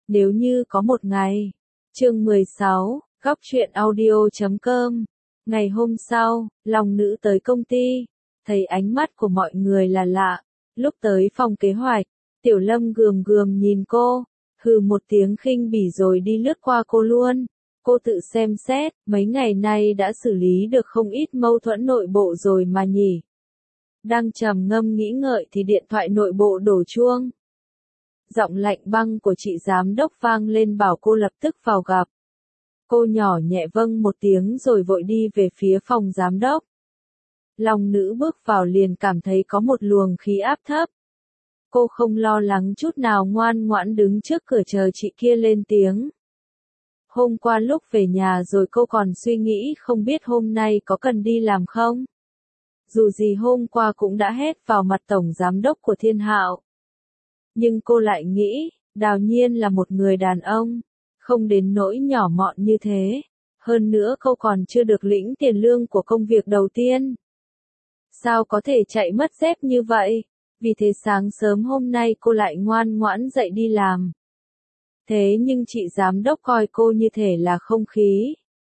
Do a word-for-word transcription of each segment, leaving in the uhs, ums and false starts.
Nếu như có một ngày. Chương mười sáu, góc truyện audio chấm com. Ngày hôm sau, Long Nữ tới công ty, thấy ánh mắt của mọi người là lạ. Lúc tới phòng kế hoạch, Tiểu Lâm gườm gườm nhìn cô, hừ một tiếng khinh bỉ rồi đi lướt qua cô luôn. Cô tự xem xét, mấy ngày nay đã xử lý được không ít mâu thuẫn nội bộ rồi mà nhỉ. Đang trầm ngâm nghĩ ngợi thì điện thoại nội bộ đổ chuông. Giọng lạnh băng của chị giám đốc vang lên bảo cô lập tức vào gặp. Cô nhỏ nhẹ vâng một tiếng rồi vội đi về phía phòng giám đốc. Long Nữ bước vào liền cảm thấy có một luồng khí áp thấp. Cô không lo lắng chút nào ngoan ngoãn đứng trước cửa chờ chị kia lên tiếng. Hôm qua lúc về nhà rồi cô còn suy nghĩ không biết hôm nay có cần đi làm không? Dù gì hôm qua cũng đã hét vào mặt tổng giám đốc của Thiên Hạo. Nhưng cô lại nghĩ, Đào Nhiên là một người đàn ông, không đến nỗi nhỏ mọn như thế. Hơn nữa cô còn chưa được lĩnh tiền lương của công việc đầu tiên. Sao có thể chạy mất dép như vậy? Vì thế sáng sớm hôm nay cô lại ngoan ngoãn dậy đi làm. Thế nhưng chị giám đốc coi cô như thể là không khí.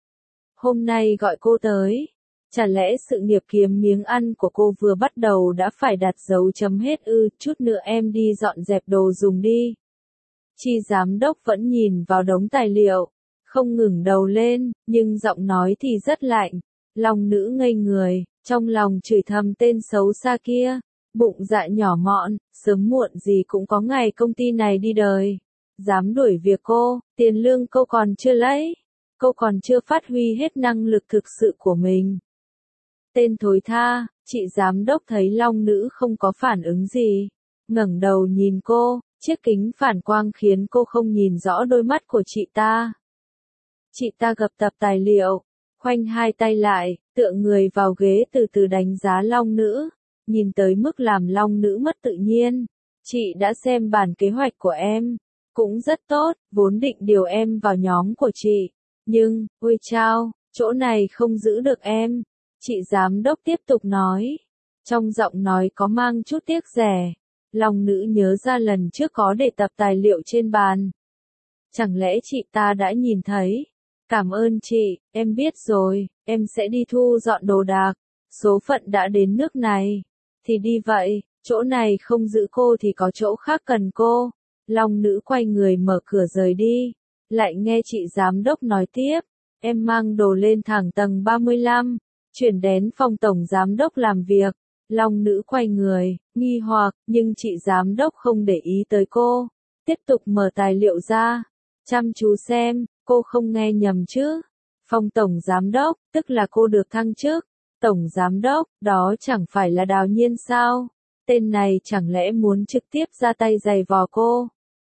Hôm nay gọi cô tới. Chả lẽ sự nghiệp kiếm miếng ăn của cô vừa bắt đầu đã phải đặt dấu chấm hết ư? Chút nữa em đi dọn dẹp đồ dùng đi. Chị giám đốc vẫn nhìn vào đống tài liệu, không ngừng đầu lên, nhưng giọng nói thì rất lạnh. Long Nữ ngây người, trong lòng chửi thầm tên xấu xa kia. Bụng dạ nhỏ mọn, sớm muộn gì cũng có ngày công ty này đi đời. Dám đuổi việc cô, tiền lương cô còn chưa lấy. Cô còn chưa phát huy hết năng lực thực sự của mình. Tên thối tha, chị giám đốc thấy Long Nữ không có phản ứng gì. Ngẩng đầu nhìn cô, chiếc kính phản quang khiến cô không nhìn rõ đôi mắt của chị ta. Chị ta gập tập tài liệu, khoanh hai tay lại, tựa người vào ghế từ từ đánh giá Long Nữ. Nhìn tới mức làm Long Nữ mất tự nhiên. Chị đã xem bản kế hoạch của em. Cũng rất tốt, vốn định điều em vào nhóm của chị. Nhưng, ôi chao, chỗ này không giữ được em. Chị giám đốc tiếp tục nói. Trong giọng nói có mang chút tiếc rẻ. Long Nữ nhớ ra lần trước có để tập tài liệu trên bàn. Chẳng lẽ chị ta đã nhìn thấy? Cảm ơn chị, em biết rồi, em sẽ đi thu dọn đồ đạc. Số phận đã đến nước này. Thì đi vậy, chỗ này không giữ cô thì có chỗ khác cần cô. Long Nữ quay người mở cửa rời đi. Lại nghe chị giám đốc nói tiếp. Em mang đồ lên thẳng tầng ba mươi lăm. Chuyển đến phòng tổng giám đốc làm việc. Long Nữ quay người, nghi hoặc, nhưng chị giám đốc không để ý tới cô. Tiếp tục mở tài liệu ra. Chăm chú xem, cô không nghe nhầm chứ. Phòng tổng giám đốc, tức là cô được thăng chức. Tổng giám đốc, đó chẳng phải là Đào Nhiên sao? Tên này chẳng lẽ muốn trực tiếp ra tay giày vò cô?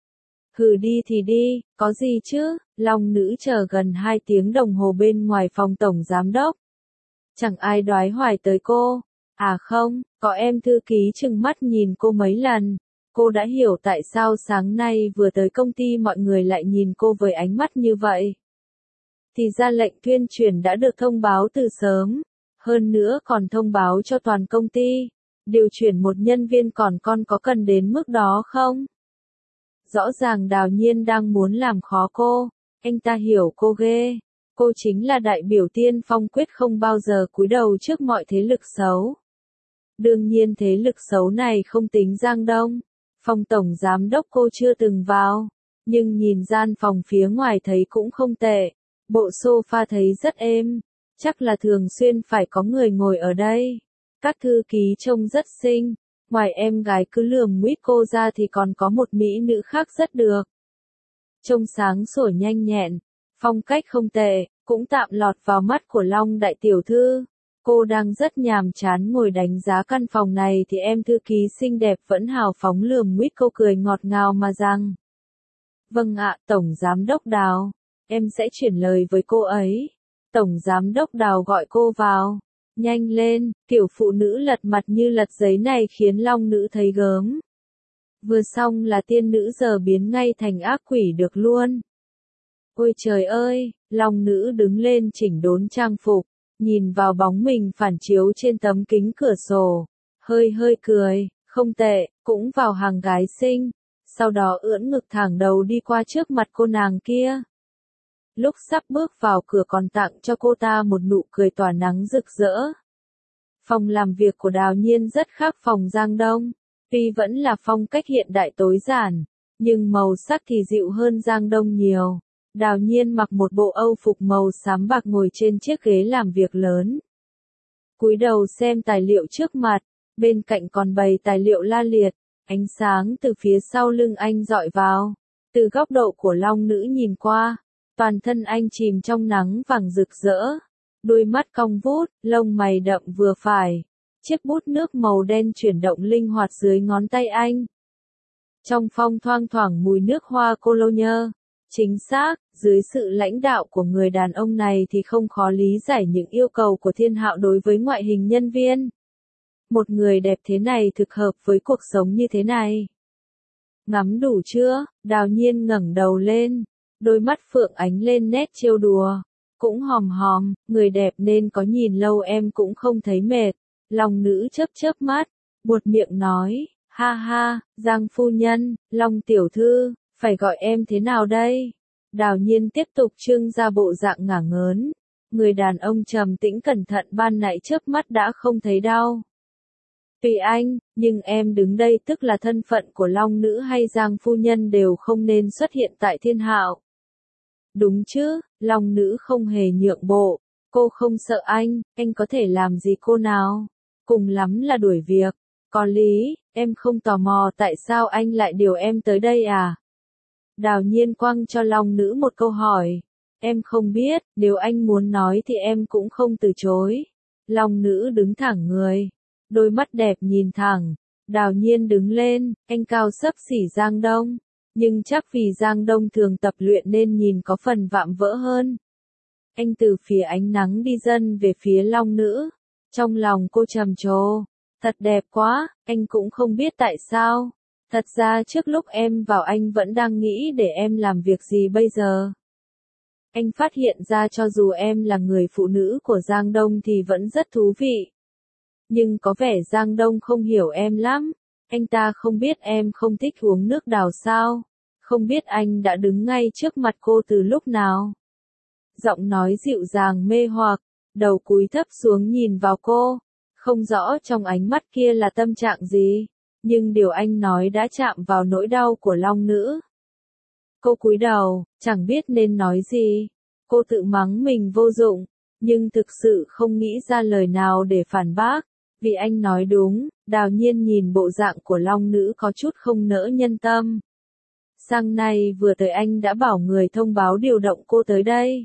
Hừ đi thì đi, có gì chứ? Long Nữ chờ gần hai tiếng đồng hồ bên ngoài phòng tổng giám đốc. Chẳng ai đoái hoài tới cô. À không, có em thư ký trừng mắt nhìn cô mấy lần. Cô đã hiểu tại sao sáng nay vừa tới công ty mọi người lại nhìn cô với ánh mắt như vậy. Thì ra lệnh tuyên truyền đã được thông báo từ sớm. Hơn nữa còn thông báo cho toàn công ty. Điều chuyển một nhân viên còn con có cần đến mức đó không? Rõ ràng Đào Nhiên đang muốn làm khó cô. Anh ta hiểu cô ghê. Cô chính là đại biểu tiên phong quyết không bao giờ cúi đầu trước mọi thế lực xấu. Đương nhiên thế lực xấu này không tính Giang Đông. Phòng tổng giám đốc cô chưa từng vào. Nhưng nhìn gian phòng phía ngoài thấy cũng không tệ. Bộ sofa thấy rất êm. Chắc là thường xuyên phải có người ngồi ở đây. Các thư ký trông rất xinh. Ngoài em gái cứ lườm nguyết cô ra thì còn có một mỹ nữ khác rất được. Trông sáng sủa nhanh nhẹn. Phong cách không tệ, cũng tạm lọt vào mắt của Long đại tiểu thư. Cô đang rất nhàm chán ngồi đánh giá căn phòng này thì em thư ký xinh đẹp vẫn hào phóng lườm nguyết cô cười ngọt ngào mà rằng. Vâng ạ, Tổng Giám đốc Đào. Em sẽ chuyển lời với cô ấy. Tổng Giám đốc Đào gọi cô vào. Nhanh lên, tiểu phụ nữ lật mặt như lật giấy này khiến Long Nữ thấy gớm. Vừa xong là tiên nữ giờ biến ngay thành ác quỷ được luôn. Ôi trời ơi, Long Nữ đứng lên chỉnh đốn trang phục, nhìn vào bóng mình phản chiếu trên tấm kính cửa sổ, hơi hơi cười, không tệ, cũng vào hàng gái xinh. sau đó ưỡn ngực thẳng đầu đi qua trước mặt cô nàng kia. Lúc sắp bước vào cửa còn tặng cho cô ta một nụ cười tỏa nắng rực rỡ. Phòng làm việc của Đào Nhiên rất khác phòng Giang Đông, tuy vẫn là phong cách hiện đại tối giản, nhưng màu sắc thì dịu hơn Giang Đông nhiều. Đào Nhiên mặc một bộ âu phục màu xám bạc ngồi trên chiếc ghế làm việc lớn. Cúi đầu xem tài liệu trước mặt, bên cạnh còn bày tài liệu la liệt, ánh sáng từ phía sau lưng anh dọi vào. Từ góc độ của Long Nữ nhìn qua, toàn thân anh chìm trong nắng vàng rực rỡ. Đôi mắt cong vút, lông mày đậm vừa phải. Chiếc bút nước màu đen chuyển động linh hoạt dưới ngón tay anh. Trong phong thoang thoảng mùi nước hoa cologne. Chính xác, dưới sự lãnh đạo của người đàn ông này thì không khó lý giải những yêu cầu của Thiên Hạo đối với ngoại hình nhân viên. Một người đẹp thế này thực hợp với cuộc sống như thế này. Ngắm đủ chưa? Đào Nhiên ngẩng đầu lên, đôi mắt phượng ánh lên nét trêu đùa. Cũng hòm hòm, người đẹp nên có nhìn lâu em cũng không thấy mệt. Long Nữ chớp chớp mắt, buột miệng nói, ha ha, Giang phu nhân, Long tiểu thư, phải gọi em thế nào đây? Đào Nhiên tiếp tục trưng ra bộ dạng ngả ngớn. Người đàn ông trầm tĩnh cẩn thận ban nãy chớp mắt đã không thấy đau. Tùy anh, nhưng em đứng đây tức là thân phận của Long Nữ hay Giang phu nhân đều không nên xuất hiện tại Thiên Hạo. Đúng chứ, Long Nữ không hề nhượng bộ, cô không sợ anh, anh có thể làm gì cô nào? Cùng lắm là đuổi việc. Có lý, em không tò mò tại sao anh lại điều em tới đây à? Đào Nhiên quăng cho Long Nữ một câu hỏi. Em không biết, nếu anh muốn nói thì em cũng không từ chối. Long Nữ đứng thẳng người, đôi mắt đẹp nhìn thẳng. Đào Nhiên đứng lên, anh cao xấp xỉ Giang Đông. Nhưng chắc vì Giang Đông thường tập luyện nên nhìn có phần vạm vỡ hơn. Anh từ phía ánh nắng đi dần về phía Long Nữ. Trong lòng cô trầm trồ. Thật đẹp quá, anh cũng không biết tại sao. Thật ra trước lúc em vào anh vẫn đang nghĩ để em làm việc gì bây giờ. Anh phát hiện ra cho dù em là người phụ nữ của Giang Đông thì vẫn rất thú vị. Nhưng có vẻ Giang Đông không hiểu em lắm. Anh ta không biết em không thích uống nước đào sao. Không biết anh đã đứng ngay trước mặt cô từ lúc nào. Giọng nói dịu dàng mê hoặc, đầu cúi thấp xuống nhìn vào cô. Không rõ trong ánh mắt kia là tâm trạng gì. Nhưng điều anh nói đã chạm vào nỗi đau của Long Nữ. Cô cúi đầu, chẳng biết nên nói gì. Cô tự mắng mình vô dụng, nhưng thực sự không nghĩ ra lời nào để phản bác. Vì anh nói đúng, Đào Nhiên nhìn bộ dạng của Long Nữ có chút không nỡ nhân tâm. Sáng nay vừa tới anh đã bảo người thông báo điều động cô tới đây.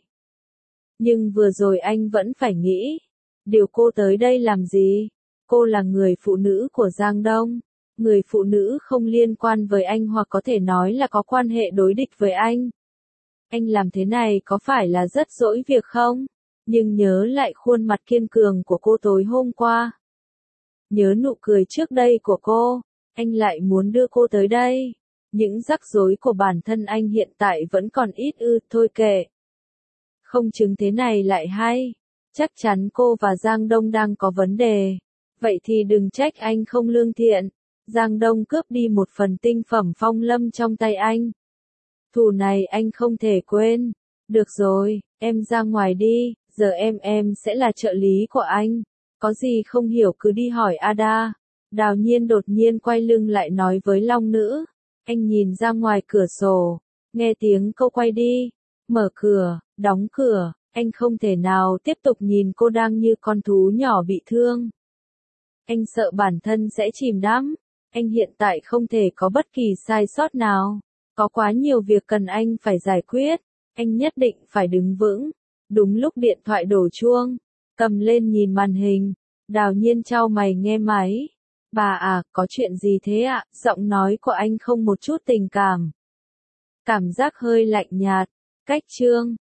Nhưng vừa rồi anh vẫn phải nghĩ, điều cô tới đây làm gì? Cô là người phụ nữ của Giang Đông. Người phụ nữ không liên quan với anh hoặc có thể nói là có quan hệ đối địch với anh. Anh làm thế này có phải là rất dỗi việc không? Nhưng nhớ lại khuôn mặt kiên cường của cô tối hôm qua. Nhớ nụ cười trước đây của cô, anh lại muốn đưa cô tới đây. Những rắc rối của bản thân anh hiện tại vẫn còn ít ư, thôi kệ. Không chứng thế này lại hay. Chắc chắn cô và Giang Đông đang có vấn đề. Vậy thì đừng trách anh không lương thiện. Giang Đông cướp đi một phần tinh phẩm phong lâm trong tay anh. Thù này anh không thể quên. Được rồi, em ra ngoài đi, giờ em em sẽ là trợ lý của anh. Có gì không hiểu cứ đi hỏi Ada. Đào Nhiên đột nhiên quay lưng lại nói với Long Nữ. Anh nhìn ra ngoài cửa sổ, nghe tiếng cô quay đi. Mở cửa, đóng cửa, anh không thể nào tiếp tục nhìn cô đang như con thú nhỏ bị thương. Anh sợ bản thân sẽ chìm đắm. Anh hiện tại không thể có bất kỳ sai sót nào. Có quá nhiều việc cần anh phải giải quyết. Anh nhất định phải đứng vững. Đúng lúc điện thoại đổ chuông, cầm lên nhìn màn hình. Đào Nhiên chau mày nghe máy. Bà à, có chuyện gì thế ạ? Giọng nói của anh không một chút tình cảm. Cảm giác hơi lạnh nhạt. Cách chương